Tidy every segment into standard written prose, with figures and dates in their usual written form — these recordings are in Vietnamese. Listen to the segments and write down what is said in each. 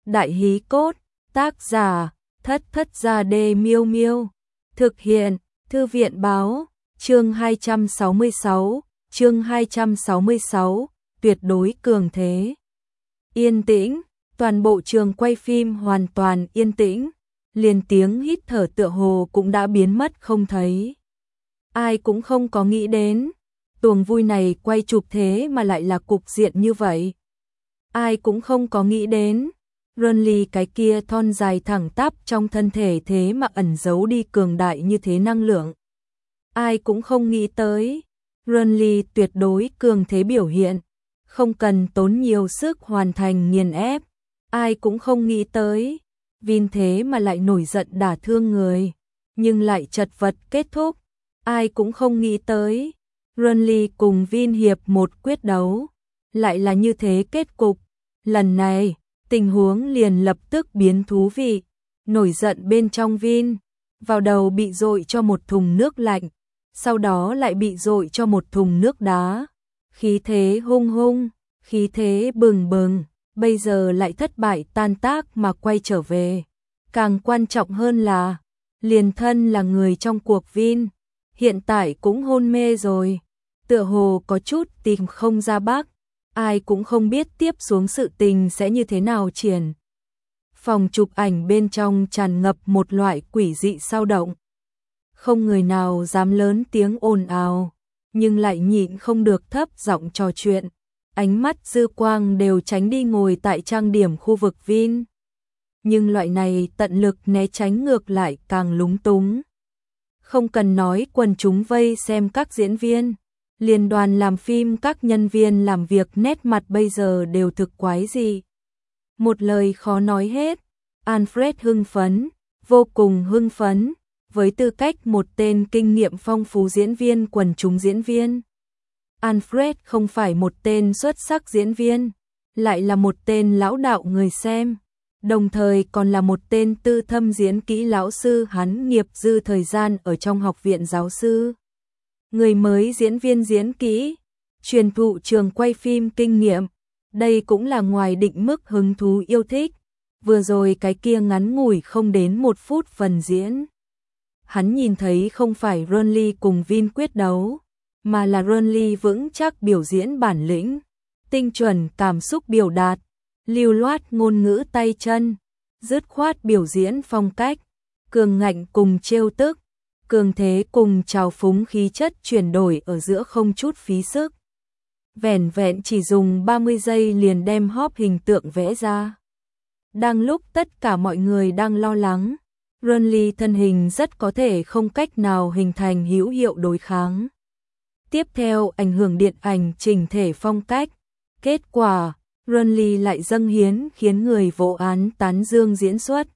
Đại hí cốt, tác giả, Thất Thất Gia Đê Miêu Miêu. Thực hiện, Thư viện báo, chương 266, tuyệt đối cường thế. Yên tĩnh, toàn bộ trường quay phim hoàn toàn yên tĩnh, liền tiếng hít thở tựa hồ cũng đã biến mất không thấy. Ai cũng không có nghĩ đến, tuồng vui này quay chụp thế mà lại là cục diện như vậy. Ai cũng không có nghĩ đến, Renly cái kia thon dài thẳng tắp trong thân thể thế mà ẩn giấu đi cường đại như thế năng lượng. Ai cũng không nghĩ tới, Renly tuyệt đối cường thế biểu hiện, không cần tốn nhiều sức hoàn thành nghiền ép. Ai cũng không nghĩ tới, Vin thế mà lại nổi giận đả thương người, nhưng lại chật vật kết thúc. Ai cũng không nghĩ tới, Renly cùng Vin hiệp một quyết đấu, lại là như thế kết cục. Lần này, tình huống liền lập tức biến thú vị, nổi giận bên trong Vin, vào đầu bị dội cho một thùng nước lạnh, sau đó lại bị dội cho một thùng nước đá. Khí thế hung hung, khí thế bừng bừng, bây giờ lại thất bại tan tác mà quay trở về. Càng quan trọng hơn là, liền thân là người trong cuộc Vin, hiện tại cũng hôn mê rồi, tựa hồ có chút tìm không ra bắc. Ai cũng không biết tiếp xuống sự tình sẽ như thế nào triển. Phòng chụp ảnh bên trong tràn ngập một loại quỷ dị sao động. Không người nào dám lớn tiếng ồn ào, nhưng lại nhịn không được thấp giọng trò chuyện. Ánh mắt dư quang đều tránh đi ngồi tại trang điểm khu vực Vin. Nhưng loại này tận lực né tránh ngược lại càng lúng túng. Không cần nói quần chúng vây xem các diễn viên. Liên đoàn làm phim các nhân viên làm việc nét mặt bây giờ đều thực quái dị. Một lời khó nói hết, Alfred hưng phấn, vô cùng hưng phấn, với tư cách một tên kinh nghiệm phong phú diễn viên quần chúng diễn viên. Alfred không phải một tên xuất sắc diễn viên, lại là một tên lão đạo người xem, đồng thời còn là một tên tư thâm diễn kỹ lão sư. Hắn nghiệp dư thời gian ở trong học viện giáo sư. Người mới diễn viên diễn kỹ, truyền thụ trường quay phim kinh nghiệm, đây cũng là ngoài định mức hứng thú yêu thích. Vừa rồi cái kia ngắn ngủi không đến 1 phút phần diễn. Hắn nhìn thấy không phải Renly cùng Vin quyết đấu, mà là Renly vững chắc biểu diễn bản lĩnh, tinh chuẩn cảm xúc biểu đạt, lưu loát ngôn ngữ tay chân, dứt khoát biểu diễn phong cách, cường ngạnh cùng trêu tức. Cường thế cùng trào phúng khí chất chuyển đổi ở giữa không chút phí sức. Vẻn vẹn chỉ dùng 30 giây liền đem Hop hình tượng vẽ ra. Đang lúc tất cả mọi người đang lo lắng, Renly thân hình rất có thể không cách nào hình thành hữu hiệu đối kháng. Tiếp theo ảnh hưởng điện ảnh chỉnh thể phong cách. Kết quả, Renly lại dâng hiến khiến người vô án tán dương diễn xuất.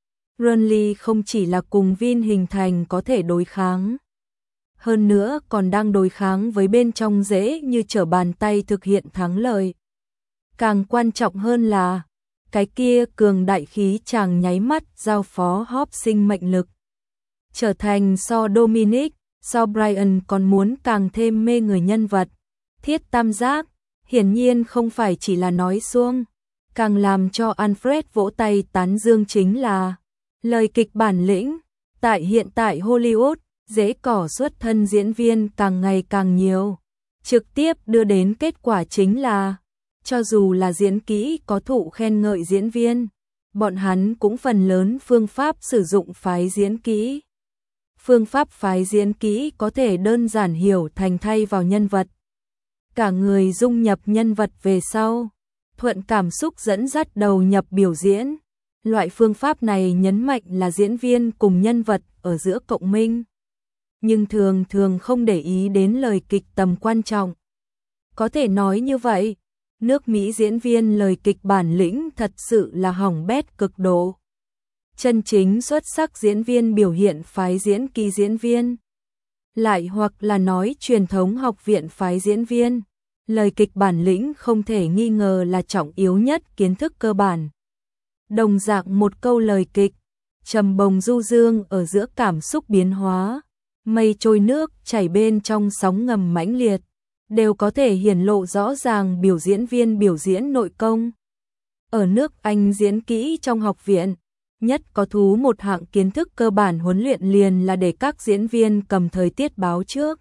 Renly không chỉ là cùng Vin hình thành có thể đối kháng, hơn nữa còn đang đối kháng với bên trong dễ như trở bàn tay thực hiện thắng lợi. Càng quan trọng hơn là, cái kia cường đại khí chàng nháy mắt giao phó Hop sinh mệnh lực. Trở thành so Dominic, so Brian còn muốn càng thêm mê người nhân vật. Thiết tam giác, hiển nhiên không phải chỉ là nói suông, càng làm cho Alfred vỗ tay tán dương chính là lời kịch bản lĩnh. Tại hiện tại Hollywood, dễ cỏ xuất thân diễn viên càng ngày càng nhiều. Trực tiếp đưa đến kết quả chính là, cho dù là diễn kỹ có thụ khen ngợi diễn viên, bọn hắn cũng phần lớn phương pháp sử dụng phái diễn kỹ. Phương pháp phái diễn kỹ có thể đơn giản hiểu thành thay vào nhân vật. Cả người dung nhập nhân vật về sau, thuận cảm xúc dẫn dắt đầu nhập biểu diễn. Loại phương pháp này nhấn mạnh là diễn viên cùng nhân vật ở giữa cộng minh, nhưng thường thường không để ý đến lời kịch tầm quan trọng. Có thể nói như vậy, nước Mỹ diễn viên lời kịch bản lĩnh thật sự là hỏng bét cực độ. Chân chính xuất sắc diễn viên biểu hiện phái diễn kỹ diễn viên, lại hoặc là nói truyền thống học viện phái diễn viên, lời kịch bản lĩnh không thể nghi ngờ là trọng yếu nhất kiến thức cơ bản. Đồng dạng một câu lời kịch, trầm bồng du dương ở giữa cảm xúc biến hóa, mây trôi nước chảy bên trong sóng ngầm mãnh liệt, đều có thể hiển lộ rõ ràng biểu diễn viên biểu diễn nội công. Ở nước Anh diễn kỹ trong học viện, nhất có thú một hạng kiến thức cơ bản huấn luyện liền là để các diễn viên cầm thời tiết báo trước.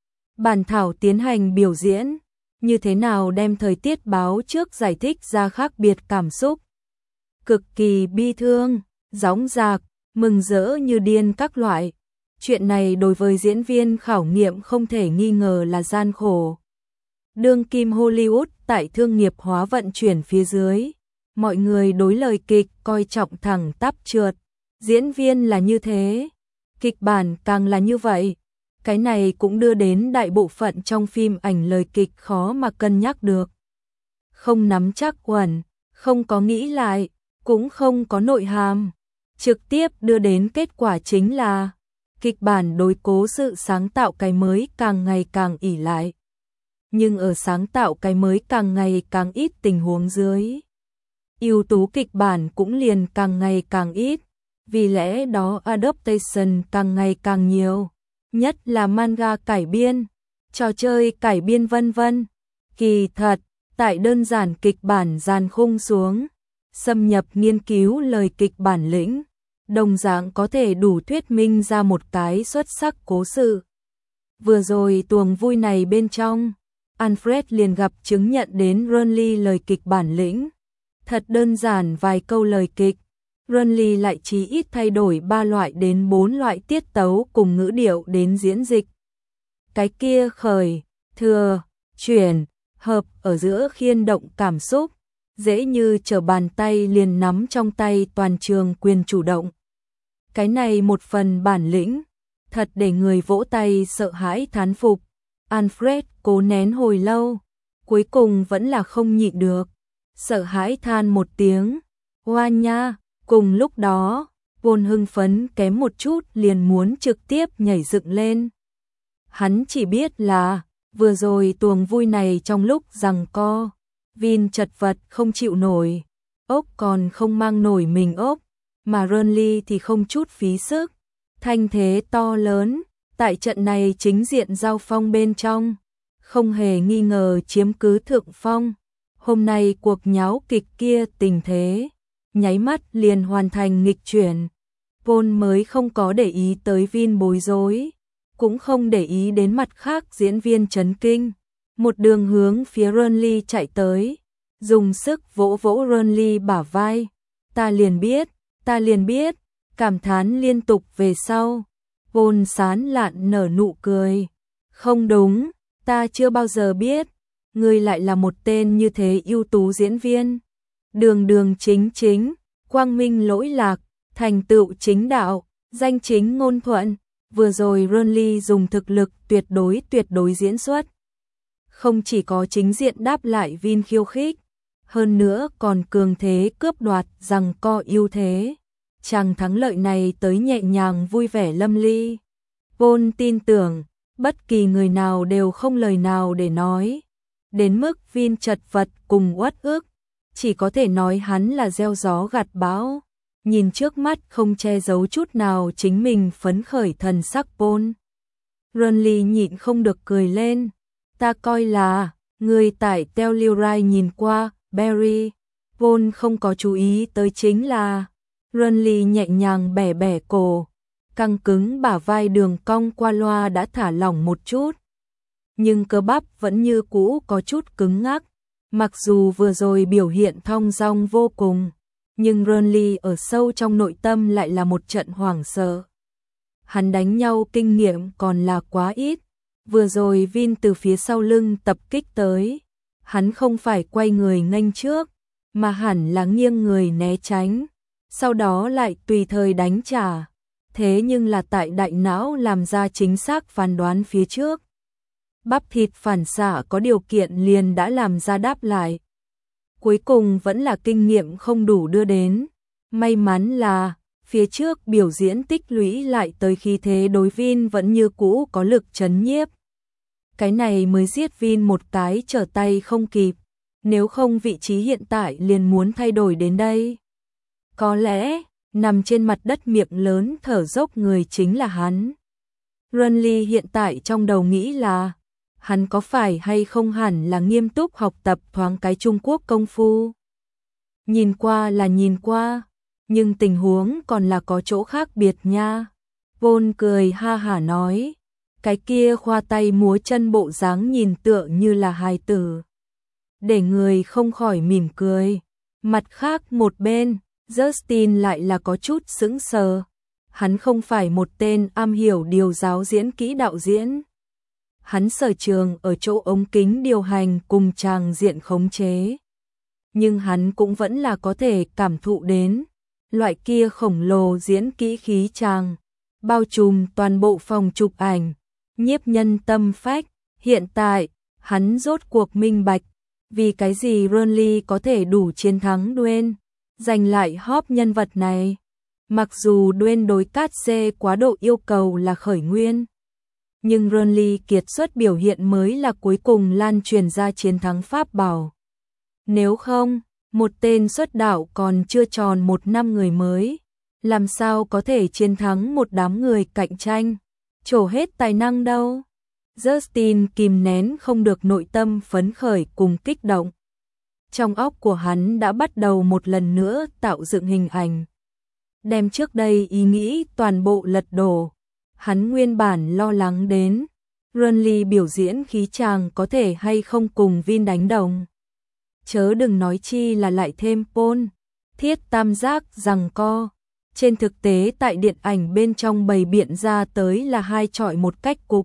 Bản thảo tiến hành biểu diễn, như thế nào đem thời tiết báo trước giải thích ra khác biệt cảm xúc. Cực kỳ bi thương, dõng dạc, mừng rỡ như điên các loại. Chuyện này đối với diễn viên khảo nghiệm không thể nghi ngờ là gian khổ. Đương kim Hollywood tại thương nghiệp hóa vận chuyển phía dưới, mọi người đối lời kịch coi trọng thẳng tắp trượt. Diễn viên là như thế, kịch bản càng là như vậy. Cái này cũng đưa đến đại bộ phận trong phim ảnh lời kịch khó mà cân nhắc được. Không nắm chắc quẩn, không có nghĩ lại, cũng không có nội hàm. Trực tiếp đưa đến kết quả chính là kịch bản đối cố sự sáng tạo cái mới càng ngày càng ỷ lại. Nhưng ở sáng tạo cái mới càng ngày càng ít tình huống dưới, ưu tú kịch bản cũng liền càng ngày càng ít. Vì lẽ đó adaptation càng ngày càng nhiều, nhất là manga cải biên, trò chơi cải biên vân vân. Kỳ thật, tại đơn giản kịch bản dàn khung xuống, xâm nhập nghiên cứu lời kịch bản lĩnh, đồng dạng có thể đủ thuyết minh ra một cái xuất sắc cố sự. Vừa rồi tuồng vui này bên trong, Alfred liền gặp chứng nhận đến Ronly lời kịch bản lĩnh. Thật đơn giản vài câu lời kịch, Ronly lại chí ít thay đổi 3 loại đến 4 loại tiết tấu cùng ngữ điệu đến diễn dịch. Cái kia khởi, thừa, chuyển, hợp ở giữa khiên động cảm xúc, dễ như trở bàn tay liền nắm trong tay toàn trường quyền chủ động. Cái này một phần bản lĩnh, thật để người vỗ tay sợ hãi thán phục. Alfred cố nén hồi lâu, cuối cùng vẫn là không nhịn được, sợ hãi than một tiếng, oa nha. Cùng lúc đó, Vôn hưng phấn kém một chút liền muốn trực tiếp nhảy dựng lên. Hắn chỉ biết là, vừa rồi tuồng vui này trong lúc giằng co, Vin chật vật không chịu nổi, ốc còn không mang nổi mình ốc, mà Ronly thì không chút phí sức. Thanh thế to lớn, tại trận này chính diện giao phong bên trong, không hề nghi ngờ chiếm cứ thượng phong. Hôm nay cuộc nháo kịch kia tình thế, nháy mắt liền hoàn thành nghịch chuyển. Paul mới không có để ý tới Vin bối rối, cũng không để ý đến mặt khác diễn viên chấn kinh. Một đường hướng phía Ronly chạy tới, dùng sức vỗ vỗ Ronly bả vai. Ta liền biết, cảm thán liên tục về sau. Paul sán lạn nở nụ cười. Không đúng, ta chưa bao giờ biết, ngươi lại là một tên như thế ưu tú diễn viên. Đường đường chính chính, quang minh lỗi lạc, thành tựu chính đạo, danh chính ngôn thuận. Vừa rồi Ronly dùng thực lực tuyệt đối diễn xuất. Không chỉ có chính diện đáp lại Vin khiêu khích, hơn nữa còn cường thế cướp đoạt giằng co ưu thế. Chàng thắng lợi này tới nhẹ nhàng vui vẻ lâm ly. Paul tin tưởng, bất kỳ người nào đều không lời nào để nói. Đến mức Vin chật vật cùng uất ức, chỉ có thể nói hắn là gieo gió gặt bão. Nhìn trước mắt không che giấu chút nào chính mình phấn khởi thần sắc Paul. Ronly nhịn không được cười lên. Ta coi là, người tại Telluride nhìn qua, Barry. Paul không có chú ý tới chính là, Ronly nhẹ nhàng bẻ bẻ cổ, căng cứng bả vai đường cong qua loa đã thả lỏng một chút. Nhưng cơ bắp vẫn như cũ có chút cứng ngắc. Mặc dù vừa rồi biểu hiện thong dong vô cùng, nhưng Ronly ở sâu trong nội tâm lại là một trận hoảng sợ. Hắn đánh nhau kinh nghiệm còn là quá ít. Vừa rồi Vin từ phía sau lưng tập kích tới, hắn không phải quay người nghênh trước, mà hẳn là nghiêng người né tránh, sau đó lại tùy thời đánh trả. Thế nhưng là tại đại não làm ra chính xác phán đoán phía trước. Bắp thịt phản xạ có điều kiện liền đã làm ra đáp lại. Cuối cùng vẫn là kinh nghiệm không đủ đưa đến. May mắn là, phía trước biểu diễn tích lũy lại tới khi thế đối Vin vẫn như cũ có lực chấn nhiếp. Cái này mới giết Vin một cái trở tay không kịp. Nếu không vị trí hiện tại liền muốn thay đổi đến đây. Có lẽ, nằm trên mặt đất miệng lớn thở dốc người chính là hắn. Ronly hiện tại trong đầu nghĩ là, hắn có phải hay không hẳn là nghiêm túc học tập thoáng cái Trung Quốc công phu. Nhìn qua là nhìn qua, nhưng tình huống còn là có chỗ khác biệt nha. Paul cười ha hả nói, cái kia khoa tay múa chân bộ dáng nhìn tựa như là hài tử. Để người không khỏi mỉm cười. Mặt khác một bên, Justin lại là có chút sững sờ. Hắn không phải một tên am hiểu điều giáo diễn kỹ đạo diễn. Hắn sở trường ở chỗ ống kính điều hành cùng tràng diện khống chế. Nhưng hắn cũng vẫn là có thể cảm thụ đến loại kia khổng lồ diễn kỹ khí tràng, bao trùm toàn bộ phòng chụp ảnh, nhiếp nhân tâm phách. Hiện tại, hắn rốt cuộc minh bạch, vì cái gì Ronly có thể đủ chiến thắng Dwayne, giành lại Hope nhân vật này. Mặc dù Dwayne đối Cát Xê quá độ yêu cầu là khởi nguyên, nhưng Ronly kiệt xuất biểu hiện mới là cuối cùng lan truyền ra chiến thắng pháp bảo. Nếu không, một tên xuất đạo còn chưa tròn 1 năm người mới, làm sao có thể chiến thắng một đám người cạnh tranh, trổ hết tài năng đâu. Justin kìm nén không được nội tâm phấn khởi cùng kích động. Trong óc của hắn đã bắt đầu một lần nữa tạo dựng hình ảnh. Đem trước đây ý nghĩ toàn bộ lật đổ. Hắn nguyên bản lo lắng đến Ronly biểu diễn khí chàng có thể hay không cùng Vin đánh đồng. Chớ đừng nói chi là lại thêm Paul, Thiết tam giác giằng co. Trên thực tế tại điện ảnh bên trong bày biện ra tới là 2 chọi 1 cách cục.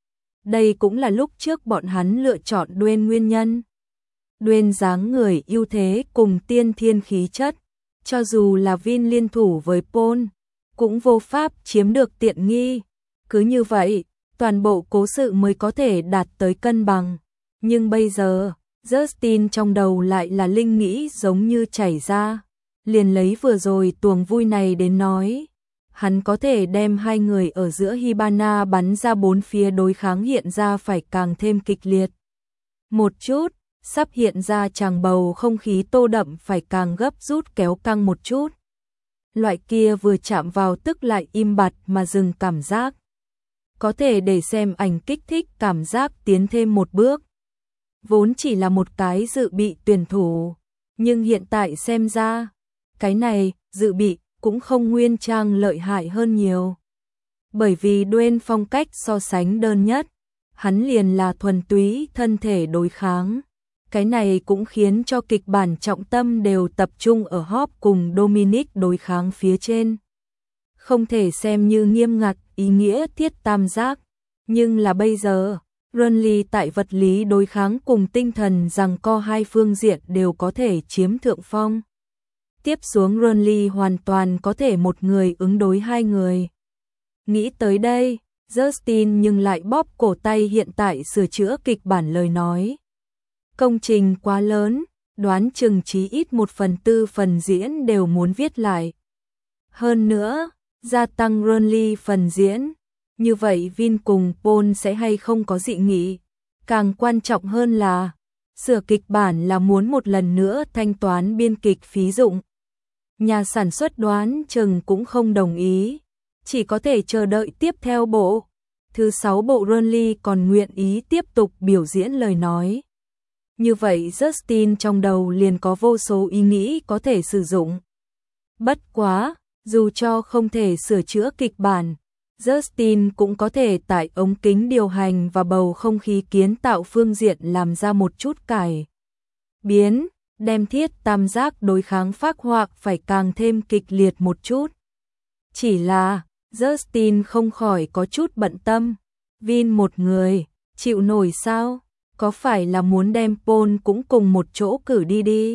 Đây cũng là lúc trước bọn hắn lựa chọn Dwayne nguyên nhân. Dwayne dáng người ưu thế cùng tiên thiên khí chất, cho dù là Vin liên thủ với Paul, cũng vô pháp chiếm được tiện nghi. Cứ như vậy, toàn bộ cố sự mới có thể đạt tới cân bằng. Nhưng bây giờ, Justin trong đầu lại là linh nghĩ giống như chảy ra. Liền lấy vừa rồi tuồng vui này đến nói. Hắn có thể đem 2 người ở giữa Hibana bắn ra 4 phía đối kháng hiện ra phải càng thêm kịch liệt. Một chút, sắp hiện ra tràng bầu không khí tô đậm phải càng gấp rút kéo căng một chút. Loại kia vừa chạm vào tức lại im bặt mà dừng cảm giác. Có thể để xem ảnh kích thích cảm giác tiến thêm một bước. Vốn chỉ là một cái dự bị tuyển thủ, nhưng hiện tại xem ra, cái này, dự bị, cũng không nguyên trang lợi hại hơn nhiều. Bởi vì Dwayne phong cách so sánh đơn nhất, hắn liền là thuần túy thân thể đối kháng. Cái này cũng khiến cho kịch bản trọng tâm đều tập trung ở Hope cùng Dominic đối kháng phía trên. Không thể xem như nghiêm ngặt ý nghĩa thiết tam giác, nhưng là bây giờ, Ronly tại vật lý đối kháng cùng tinh thần giằng co 2 phương diện đều có thể chiếm thượng phong. Tiếp xuống Ronly hoàn toàn có thể một người ứng đối 2 người. Nghĩ tới đây, Justin nhưng lại bóp cổ tay hiện tại sửa chữa kịch bản lời nói. Công trình quá lớn, đoán chừng chí ít 1/4 phần diễn đều muốn viết lại. Hơn nữa, gia tăng Ronly phần diễn. Như vậy Vin cùng Paul sẽ hay không có dị nghị. Càng quan trọng hơn là, sửa kịch bản là muốn một lần nữa thanh toán biên kịch phí dụng. Nhà sản xuất đoán chừng cũng không đồng ý, chỉ có thể chờ đợi tiếp theo bộ. Thứ 6 bộ Ronly còn nguyện ý tiếp tục biểu diễn lời nói. Như vậy Justin trong đầu liền có vô số ý nghĩ có thể sử dụng. Bất quá, dù cho không thể sửa chữa kịch bản, Justin cũng có thể tại ống kính điều hành và bầu không khí kiến tạo phương diện làm ra một chút cải biến, đem thiết tam giác đối kháng phác họa phải càng thêm kịch liệt một chút. Chỉ là, Justin không khỏi có chút bận tâm, Vin một người, chịu nổi sao? Có phải là muốn đem Paul cũng cùng một chỗ cử đi?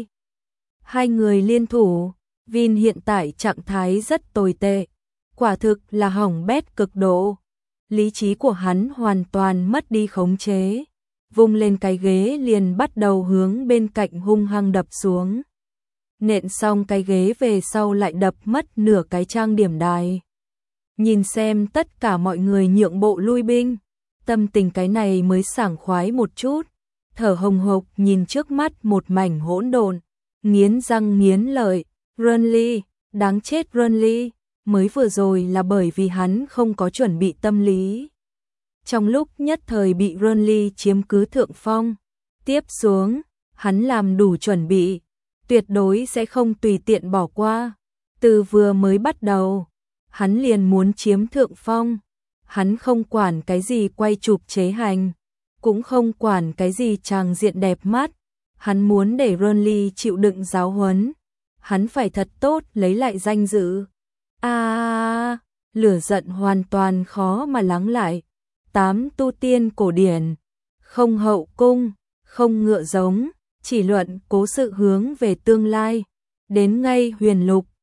2 người liên thủ, Vin hiện tại trạng thái rất tồi tệ, quả thực là hỏng bét cực độ. Lý trí của hắn hoàn toàn mất đi khống chế, vung lên cái ghế liền bắt đầu hướng bên cạnh hung hăng đập xuống. Nện xong cái ghế về sau lại đập mất nửa cái trang điểm đài. Nhìn xem tất cả mọi người nhượng bộ lui binh, tâm tình cái này mới sảng khoái một chút, thở hồng hộc nhìn trước mắt một mảnh hỗn độn, nghiến răng nghiến lợi, Ronly, đáng chết Ronly, mới vừa rồi là bởi vì hắn không có chuẩn bị tâm lý. Trong lúc nhất thời bị Ronly chiếm cứ thượng phong, tiếp xuống, hắn làm đủ chuẩn bị, tuyệt đối sẽ không tùy tiện bỏ qua. Từ vừa mới bắt đầu, hắn liền muốn chiếm thượng phong. Hắn không quản cái gì quay chụp chế hành, cũng không quản cái gì tràng diện đẹp mắt. Hắn muốn để Ronly chịu đựng giáo huấn. Hắn phải thật tốt lấy lại danh dự. Lửa giận hoàn toàn khó mà lắng lại. 8 tu tiên cổ điển, không hậu cung, không ngựa giống, chỉ luận cố sự hướng về tương lai. Đến ngay huyền lục,